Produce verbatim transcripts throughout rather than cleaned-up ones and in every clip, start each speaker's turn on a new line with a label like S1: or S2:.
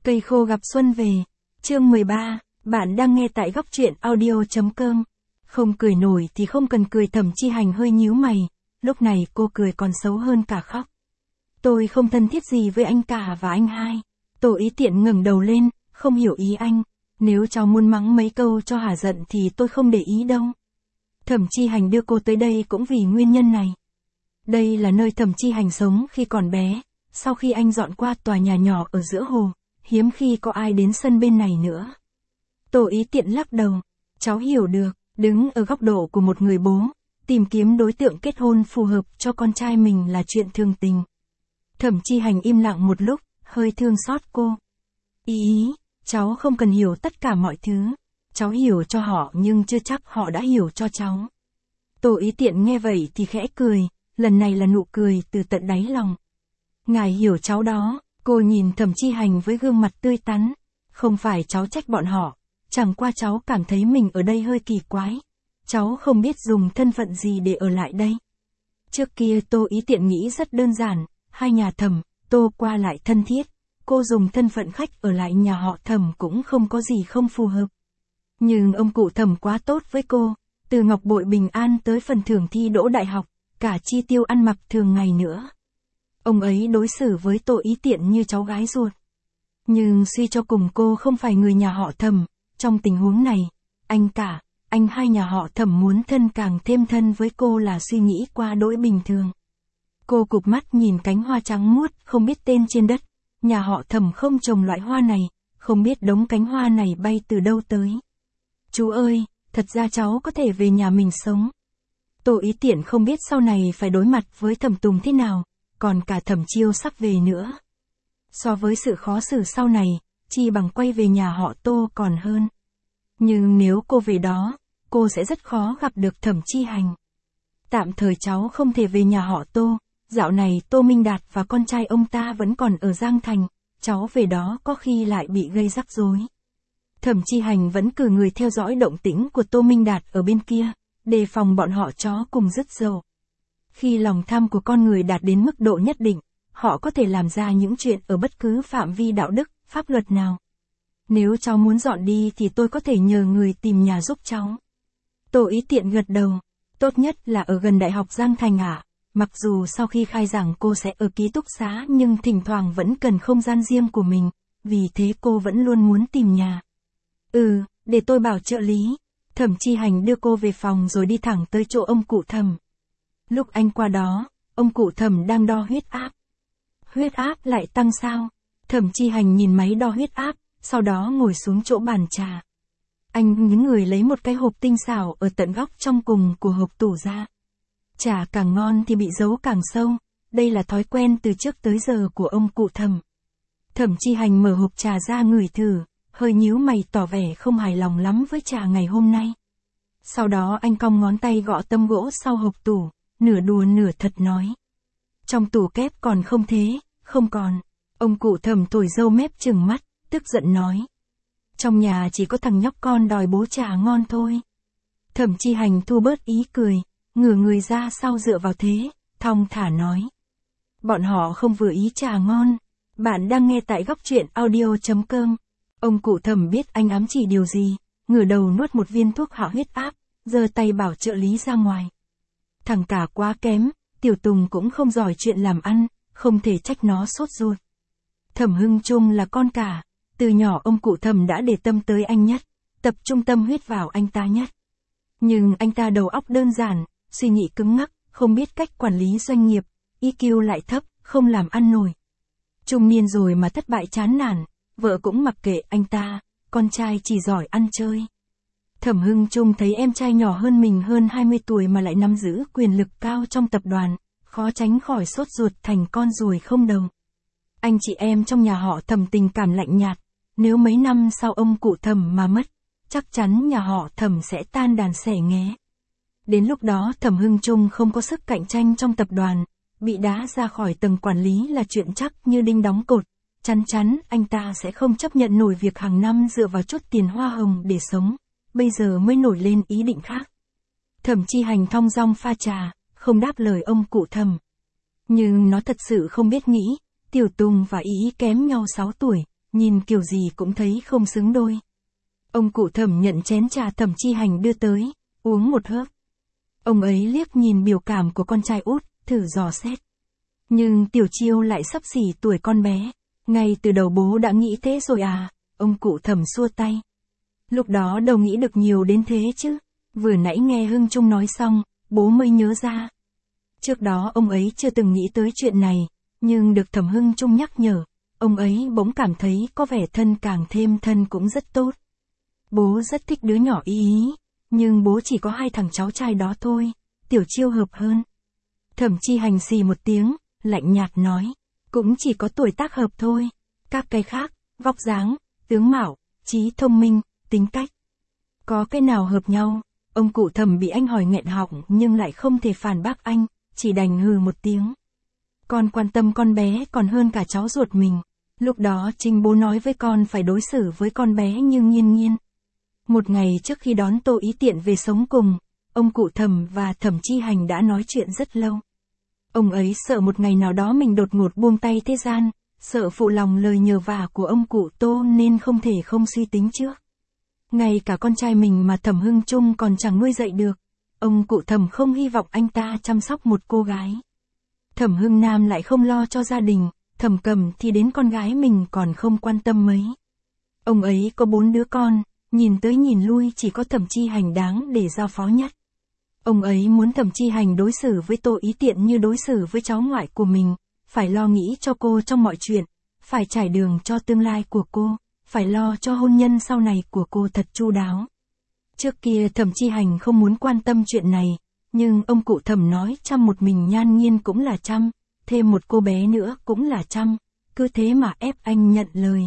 S1: Cây khô gặp xuân về. Chương mười ba, bạn đang nghe tại góc truyện audio.com. Không cười nổi thì không cần cười. Thẩm Chi Hành hơi nhíu mày, lúc này cô cười còn xấu hơn cả khóc. Tôi không thân thiết gì với anh cả và anh hai. Tô Ý Tiện ngẩng đầu lên, không hiểu ý anh. Nếu cháu muốn mắng mấy câu cho hả giận thì tôi không để ý đâu. Thẩm Chi Hành đưa cô tới đây cũng vì nguyên nhân này. Đây là nơi Thẩm Chi Hành sống khi còn bé, sau khi anh dọn qua tòa nhà nhỏ ở giữa hồ, hiếm khi có ai đến sân bên này nữa. Tô Ý Tiện lắc đầu, cháu hiểu được, đứng ở góc độ của một người bố, tìm kiếm đối tượng kết hôn phù hợp cho con trai mình là chuyện thường tình. Thẩm Chi Hành im lặng một lúc, hơi thương xót cô. Ý ý, cháu không cần hiểu tất cả mọi thứ, cháu hiểu cho họ nhưng chưa chắc họ đã hiểu cho cháu. Tô Ý Tiện nghe vậy thì khẽ cười, lần này là nụ cười từ tận đáy lòng. Ngài hiểu cháu đó. Cô nhìn Thẩm Chi Hành với gương mặt tươi tắn. Không phải cháu trách bọn họ, chẳng qua cháu cảm thấy mình ở đây hơi kỳ quái. Cháu không biết dùng thân phận gì để ở lại đây. Trước kia Tô Ý Tiện nghĩ rất đơn giản, hai nhà Thẩm, Tô qua lại thân thiết. Cô dùng thân phận khách ở lại nhà họ Thẩm cũng không có gì không phù hợp. Nhưng ông cụ Thẩm quá tốt với cô, từ ngọc bội bình an tới phần thưởng thi đỗ đại học, cả chi tiêu ăn mặc thường ngày nữa. Ông ấy đối xử với Tô Ý Tiện như cháu gái ruột. Nhưng suy cho cùng cô không phải người nhà họ Thẩm, trong tình huống này, anh cả, anh hai nhà họ Thẩm muốn thân càng thêm thân với cô là suy nghĩ qua đỗi bình thường. Cô cụp mắt nhìn cánh hoa trắng muốt không biết tên trên đất, nhà họ Thẩm không trồng loại hoa này, không biết đống cánh hoa này bay từ đâu tới. Chú ơi, thật ra cháu có thể về nhà mình sống. Tô Ý Tiện không biết sau này phải đối mặt với Thẩm Tùng thế nào, còn cả Thẩm Chiêu sắp về nữa. So với sự khó xử sau này, chi bằng quay về nhà họ Tô còn hơn. Nhưng nếu cô về đó, cô sẽ rất khó gặp được Thẩm Chi Hành. Tạm thời cháu không thể về nhà họ Tô, dạo này Tô Minh Đạt và con trai ông ta vẫn còn ở Giang Thành, cháu về đó có khi lại bị gây rắc rối. Thẩm Chi Hành vẫn cử người theo dõi động tĩnh của Tô Minh Đạt ở bên kia, đề phòng bọn họ chó cùng rứt dầu. Khi lòng tham của con người đạt đến mức độ nhất định, họ có thể làm ra những chuyện ở bất cứ phạm vi đạo đức, pháp luật nào. Nếu cháu muốn dọn đi thì tôi có thể nhờ người tìm nhà giúp cháu. Tô Ý Tiện gật đầu, tốt nhất là ở gần Đại học Giang Thành ạ. Mặc dù sau khi khai giảng cô sẽ ở ký túc xá nhưng thỉnh thoảng vẫn cần không gian riêng của mình, vì thế cô vẫn luôn muốn tìm nhà. Ừ, để tôi bảo trợ lý. Thẩm Chi Hành đưa cô về phòng rồi đi thẳng tới chỗ ông cụ Thẩm. Lúc anh qua đó, ông cụ Thẩm đang đo huyết áp. Huyết áp lại tăng sao? Thẩm Chi Hành nhìn máy đo huyết áp, sau đó ngồi xuống chỗ bàn trà. Anh nhướng người lấy một cái hộp tinh xảo ở tận góc trong cùng của hộp tủ ra. Trà càng ngon thì bị giấu càng sâu, đây là thói quen từ trước tới giờ của ông cụ Thẩm. Thẩm Chi Hành mở hộp trà ra ngửi thử, hơi nhíu mày tỏ vẻ không hài lòng lắm với trà ngày hôm nay. Sau đó anh cong ngón tay gõ tấm gỗ sau hộp tủ, nửa đùa nửa thật nói. Trong tủ kép còn không thế, không còn. Ông cụ Thẩm thổi râu mép trừng mắt, tức giận nói. Trong nhà chỉ có thằng nhóc con đòi bố trà ngon thôi. Thẩm Chi Hành thu bớt ý cười, ngửa người ra sau dựa vào thế, thong thả nói. Bọn họ không vừa ý trà ngon. Bạn đang nghe tại góc truyện audio.com. Ông cụ Thẩm biết anh ám chỉ điều gì, ngửa đầu nuốt một viên thuốc hạ huyết áp, giơ tay bảo trợ lý ra ngoài. Thằng cả quá kém, Tiểu Tùng cũng không giỏi chuyện làm ăn, không thể trách nó sốt ruột. Thẩm Hưng Trung là con cả, từ nhỏ ông cụ Thẩm đã để tâm tới anh nhất, tập trung tâm huyết vào anh ta nhất. Nhưng anh ta đầu óc đơn giản, suy nghĩ cứng ngắc, không biết cách quản lý doanh nghiệp, i kiu lại thấp, không làm ăn nổi. Trung niên rồi mà thất bại chán nản, vợ cũng mặc kệ anh ta, con trai chỉ giỏi ăn chơi. Thẩm Hưng Trung thấy em trai nhỏ hơn mình hơn hai mươi tuổi mà lại nắm giữ quyền lực cao trong tập đoàn, khó tránh khỏi sốt ruột thành con ruồi không đầu. Anh chị em trong nhà họ Thẩm tình cảm lạnh nhạt, nếu mấy năm sau ông cụ Thẩm mà mất, chắc chắn nhà họ Thẩm sẽ tan đàn xẻ nghé. Đến lúc đó Thẩm Hưng Trung không có sức cạnh tranh trong tập đoàn, bị đá ra khỏi tầng quản lý là chuyện chắc như đinh đóng cột, chắn chắn anh ta sẽ không chấp nhận nổi việc hàng năm dựa vào chút tiền hoa hồng để sống, bây giờ mới nổi lên ý định khác. Thẩm Chi Hành thong dong pha trà, không đáp lời ông cụ Thẩm. Nhưng nó thật sự không biết nghĩ, Tiểu Tùng và Ý Ý kém nhau sáu tuổi, nhìn kiểu gì cũng thấy không xứng đôi. Ông cụ Thẩm nhận chén trà Thẩm Chi Hành đưa tới, uống một hớp. Ông ấy liếc nhìn biểu cảm của con trai út, thử dò xét. Nhưng Tiểu Chiêu lại sắp xỉ tuổi con bé. Ngay từ đầu bố đã nghĩ thế rồi à, ông cụ Thẩm xua tay. Lúc đó đâu nghĩ được nhiều đến thế chứ, vừa nãy nghe Hưng Trung nói xong, bố mới nhớ ra. Trước đó ông ấy chưa từng nghĩ tới chuyện này, nhưng được Thẩm Hưng Trung nhắc nhở, ông ấy bỗng cảm thấy có vẻ thân càng thêm thân cũng rất tốt. Bố rất thích đứa nhỏ ý ý, nhưng bố chỉ có hai thằng cháu trai đó thôi, Tiểu Chiêu hợp hơn. Thẩm Chi Hành xì một tiếng, lạnh nhạt nói, cũng chỉ có tuổi tác hợp thôi, các cái khác, vóc dáng, tướng mạo, trí thông minh, tính cách. Có cái nào hợp nhau? Ông cụ Thẩm bị anh hỏi nghẹn họng nhưng lại không thể phản bác anh, chỉ đành hừ một tiếng. Con quan tâm con bé còn hơn cả cháu ruột mình. Lúc đó chính bố nói với con phải đối xử với con bé như Nghiên Nghiên. Một ngày trước khi đón Tô Ý Tiện về sống cùng, ông cụ Thẩm và Thẩm Chi Hành đã nói chuyện rất lâu. Ông ấy sợ một ngày nào đó mình đột ngột buông tay thế gian, sợ phụ lòng lời nhờ vả của ông cụ Tô nên không thể không suy tính trước. Ngay cả con trai mình mà Thẩm Hưng Trung còn chẳng nuôi dạy được, ông cụ Thẩm không hy vọng anh ta chăm sóc một cô gái. Thẩm Hưng Nam lại không lo cho gia đình, Thẩm Cầm thì đến con gái mình còn không quan tâm mấy. Ông ấy có bốn đứa con, nhìn tới nhìn lui chỉ có Thẩm Chi Hành đáng để giao phó nhất. Ông ấy muốn Thẩm Chi Hành đối xử với Tô Ý Tiện như đối xử với cháu ngoại của mình, phải lo nghĩ cho cô trong mọi chuyện, phải trải đường cho tương lai của cô, phải lo cho hôn nhân sau này của cô thật chu đáo. Trước kia Thẩm Chi Hành không muốn quan tâm chuyện này, nhưng ông cụ Thẩm nói chăm một mình Nhan Nghiên cũng là chăm, thêm một cô bé nữa cũng là chăm, cứ thế mà ép anh nhận lời.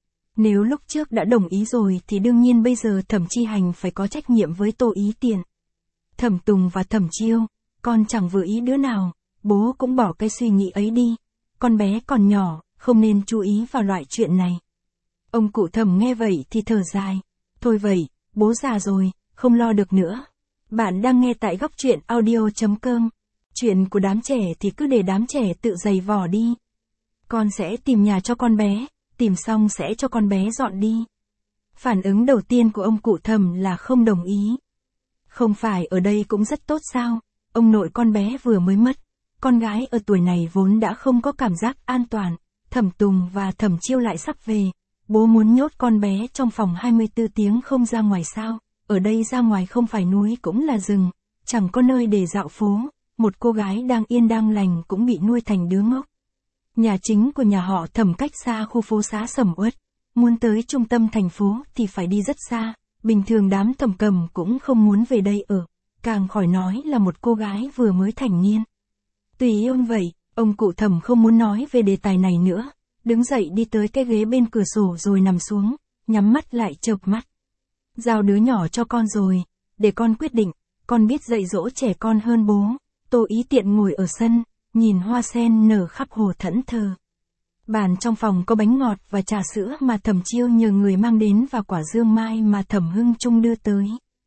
S1: Nếu lúc trước đã đồng ý rồi thì đương nhiên bây giờ Thẩm Chi Hành phải có trách nhiệm với Tô Ý Tiện. Thẩm Tùng và Thẩm Chiêu, con chẳng vừa ý đứa nào, bố cũng bỏ cái suy nghĩ ấy đi, con bé còn nhỏ, không nên chú ý vào loại chuyện này. Ông cụ Thẩm nghe vậy thì thở dài, thôi vậy, bố già rồi, không lo được nữa. Bạn đang nghe tại góc truyện audio chấm com. Chuyện của đám trẻ thì cứ để đám trẻ tự giày vò đi. Con sẽ tìm nhà cho con bé, tìm xong sẽ cho con bé dọn đi. Phản ứng đầu tiên của ông cụ Thẩm là không đồng ý. Không phải ở đây cũng rất tốt sao, ông nội con bé vừa mới mất, con gái ở tuổi này vốn đã không có cảm giác an toàn, Thẩm Tùng và Thẩm Chiêu lại sắp về, bố muốn nhốt con bé trong phòng hai mươi tư tiếng không ra ngoài sao, ở đây ra ngoài không phải núi cũng là rừng, chẳng có nơi để dạo phố, một cô gái đang yên đang lành cũng bị nuôi thành đứa ngốc. Nhà chính của nhà họ Thẩm cách xa khu phố xá sầm uất, muốn tới trung tâm thành phố thì phải đi rất xa, bình thường đám Thẩm Cầm cũng không muốn về đây ở, càng khỏi nói là một cô gái vừa mới thành niên. Tùy yêu vậy, ông cụ Thẩm không muốn nói về đề tài này nữa, đứng dậy đi tới cái ghế bên cửa sổ rồi nằm xuống, nhắm mắt lại chợp mắt. Giao đứa nhỏ cho con rồi, để con quyết định, con biết dạy dỗ trẻ con hơn bố. Tô Ý Tiện ngồi ở sân, nhìn hoa sen nở khắp hồ thẫn thờ. Bàn trong phòng có bánh ngọt và trà sữa mà Thẩm Chiêu nhờ người mang đến và quả dương mai mà Thẩm Hưng Trung đưa tới.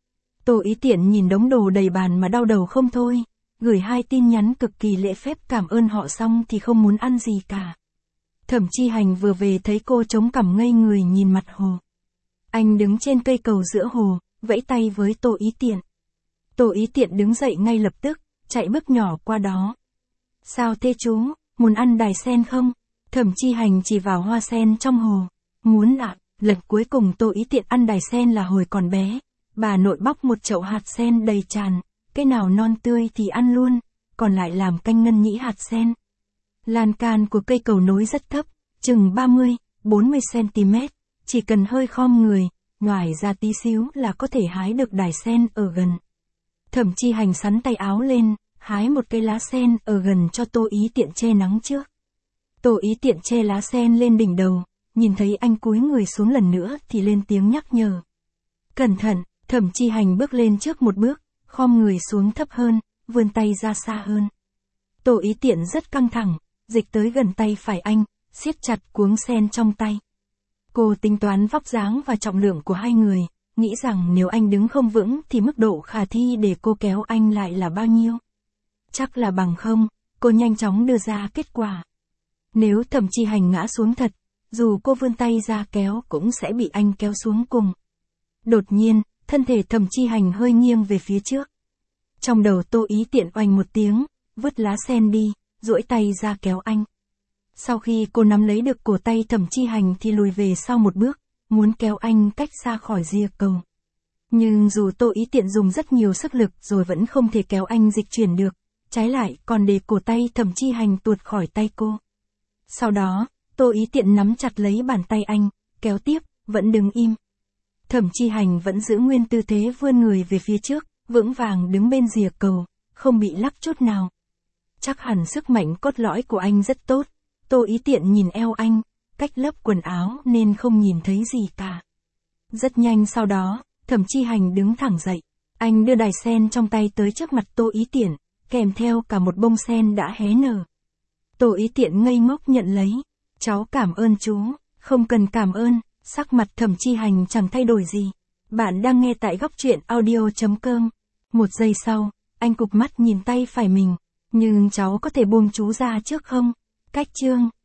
S1: Tô Ý Tiện nhìn đống đồ đầy bàn mà đau đầu không thôi, gửi hai tin nhắn cực kỳ lễ phép cảm ơn họ xong thì không muốn ăn gì cả. Thẩm Chi Hành vừa về thấy cô chống cằm ngây người nhìn mặt hồ. Anh đứng trên cây cầu giữa hồ, vẫy tay với Tô Ý Tiện. Tô Ý Tiện đứng dậy ngay lập tức, chạy bước nhỏ qua đó. Sao thế chú, muốn ăn đài sen không? Thẩm Chi Hành chỉ vào hoa sen trong hồ. Muốn ạ, à, lần cuối cùng Tô Ý Tiện ăn đài sen là hồi còn bé. Bà nội bóc một chậu hạt sen đầy tràn, cái nào non tươi thì ăn luôn, còn lại làm canh ngân nhĩ hạt sen. Lan can của cây cầu nối rất thấp, chừng ba mươi, bốn mươi xăng-ti-mét, chỉ cần hơi khom người, ngoài ra tí xíu là có thể hái được đài sen ở gần. Thẩm Chi Hành sắn tay áo lên, hái một cây lá sen ở gần cho Tô Ý Tiện che nắng trước. Tô Ý Tiện che lá sen lên đỉnh đầu, nhìn thấy anh cúi người xuống lần nữa thì lên tiếng nhắc nhở. Cẩn thận, Thẩm Chi Hành bước lên trước một bước, khom người xuống thấp hơn, vươn tay ra xa hơn. Tô Ý Tiện rất căng thẳng, dịch tới gần tay phải anh, siết chặt cuống sen trong tay. Cô tính toán vóc dáng và trọng lượng của hai người, nghĩ rằng nếu anh đứng không vững thì mức độ khả thi để cô kéo anh lại là bao nhiêu. Chắc là bằng không, cô nhanh chóng đưa ra kết quả. Nếu Thẩm Chi Hành ngã xuống thật, dù cô vươn tay ra kéo cũng sẽ bị anh kéo xuống cùng. Đột nhiên, thân thể Thẩm Chi Hành hơi nghiêng về phía trước. Trong đầu Tô Ý Tiện oành một tiếng, vứt lá sen đi, duỗi tay ra kéo anh. Sau khi cô nắm lấy được cổ tay Thẩm Chi Hành thì lùi về sau một bước, muốn kéo anh cách xa khỏi rìa cầu. Nhưng dù Tô Ý Tiện dùng rất nhiều sức lực rồi vẫn không thể kéo anh dịch chuyển được, trái lại còn để cổ tay Thẩm Chi Hành tuột khỏi tay cô. Sau đó, Tô Ý Tiện nắm chặt lấy bàn tay anh, kéo tiếp, vẫn đứng im. Thẩm Chi Hành vẫn giữ nguyên tư thế vươn người về phía trước, vững vàng đứng bên rìa cầu, không bị lắc chút nào. Chắc hẳn sức mạnh cốt lõi của anh rất tốt. Tô Ý Tiện nhìn eo anh, cách lớp quần áo nên không nhìn thấy gì cả. Rất nhanh sau đó, Thẩm Chi Hành đứng thẳng dậy. Anh đưa đài sen trong tay tới trước mặt Tô Ý Tiện, kèm theo cả một bông sen đã hé nở. Tô Ý Tiện ngây ngốc nhận lấy. Cháu cảm ơn chú. Không cần cảm ơn. Sắc mặt Thẩm Chi Hành chẳng thay đổi gì. Bạn đang nghe tại góc truyện audio.com. Một giây sau, anh cụp mắt nhìn tay phải mình. Nhưng cháu có thể buông chú ra trước không? Cách chương.